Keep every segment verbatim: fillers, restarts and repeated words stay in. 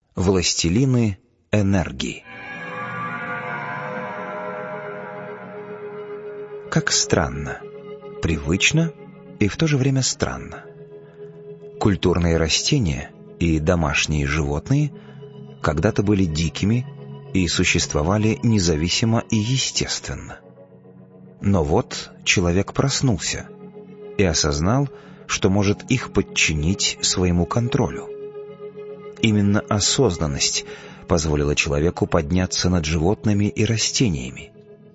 Властелины энергии. Как странно, привычно и в то же время странно. Культурные растения и домашние животные когда-то были дикими и существовали независимо и естественно. Но вот человек проснулся и осознал, что может их подчинить своему контролю. Именно осознанность позволила человеку подняться над животными и растениями.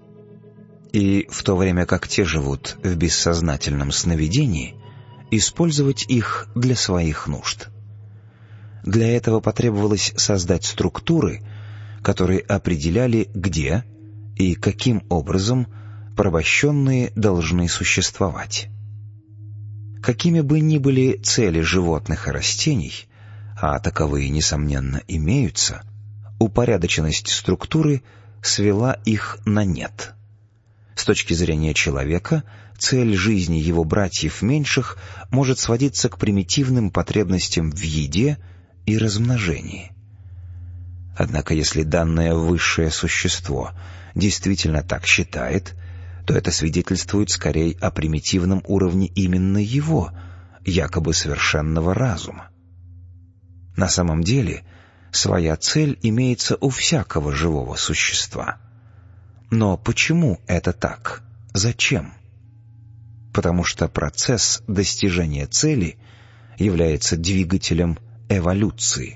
И в то время как те живут в бессознательном сновидении, использовать их для своих нужд. Для этого потребовалось создать структуры, которые определяли, где и каким образом порабощенные должны существовать. Какими бы ни были цели животных и растений, а таковые, несомненно, имеются, упорядоченность структуры свела их на нет. С точки зрения человека, цель жизни его братьев меньших может сводиться к примитивным потребностям в еде и размножении. Однако, если данное высшее существо действительно так считает, то это свидетельствует скорее о примитивном уровне именно его, якобы совершенного разума. На самом деле, своя цель имеется у всякого живого существа. Но почему это так? Зачем? Потому что процесс достижения цели является двигателем эволюции.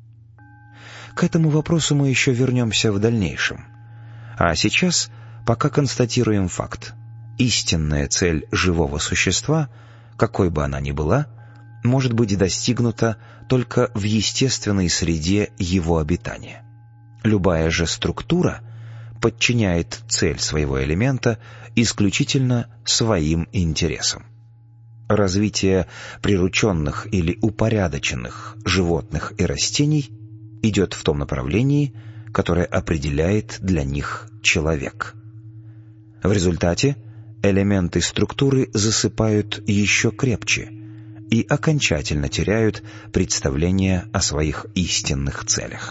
К этому вопросу мы еще вернемся в дальнейшем. А сейчас пока констатируем факт. Истинная цель живого существа, какой бы она ни была, может быть достигнута только в естественной среде его обитания. Любая же структура подчиняет цель своего элемента исключительно своим интересам. Развитие прирученных или упорядоченных животных и растений идет в том направлении, которое определяет для них человек. В результате элементы структуры засыпают еще крепче и окончательно теряют представление о своих истинных целях.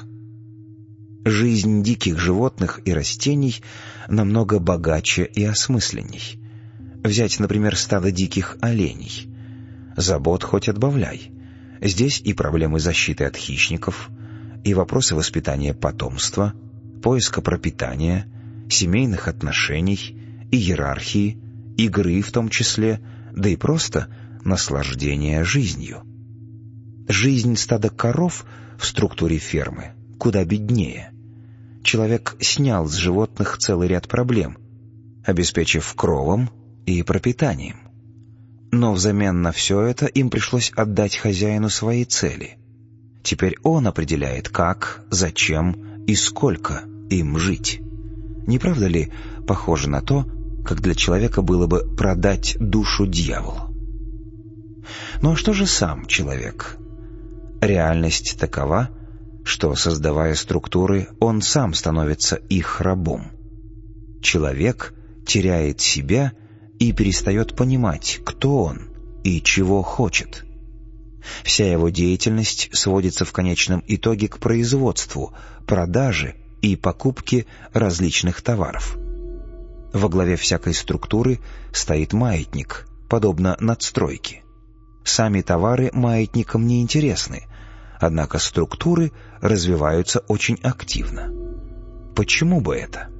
Жизнь диких животных и растений намного богаче и осмысленней. Взять, например, стадо диких оленей. Забот хоть отбавляй. Здесь и проблемы защиты от хищников, и вопросы воспитания потомства, поиска пропитания, семейных отношений, и иерархии, игры в том числе, да и просто наслаждения жизнью. Жизнь стада коров в структуре фермы куда беднее. Человек снял с животных целый ряд проблем, обеспечив кровом и пропитанием. Но взамен на все это им пришлось отдать хозяину свои цели. Теперь он определяет, как, зачем и сколько им жить. Не правда ли похоже на то, как для человека было бы продать душу дьяволу? Ну а что же сам человек? Реальность такова, что, создавая структуры, он сам становится их рабом. Человек теряет себя и перестает понимать, кто он и чего хочет. Вся его деятельность сводится в конечном итоге к производству, продаже и покупке различных товаров. Во главе всякой структуры стоит маятник, подобно надстройке. Сами товары маятникам не интересны, однако структуры развиваются очень активно. Почему бы это?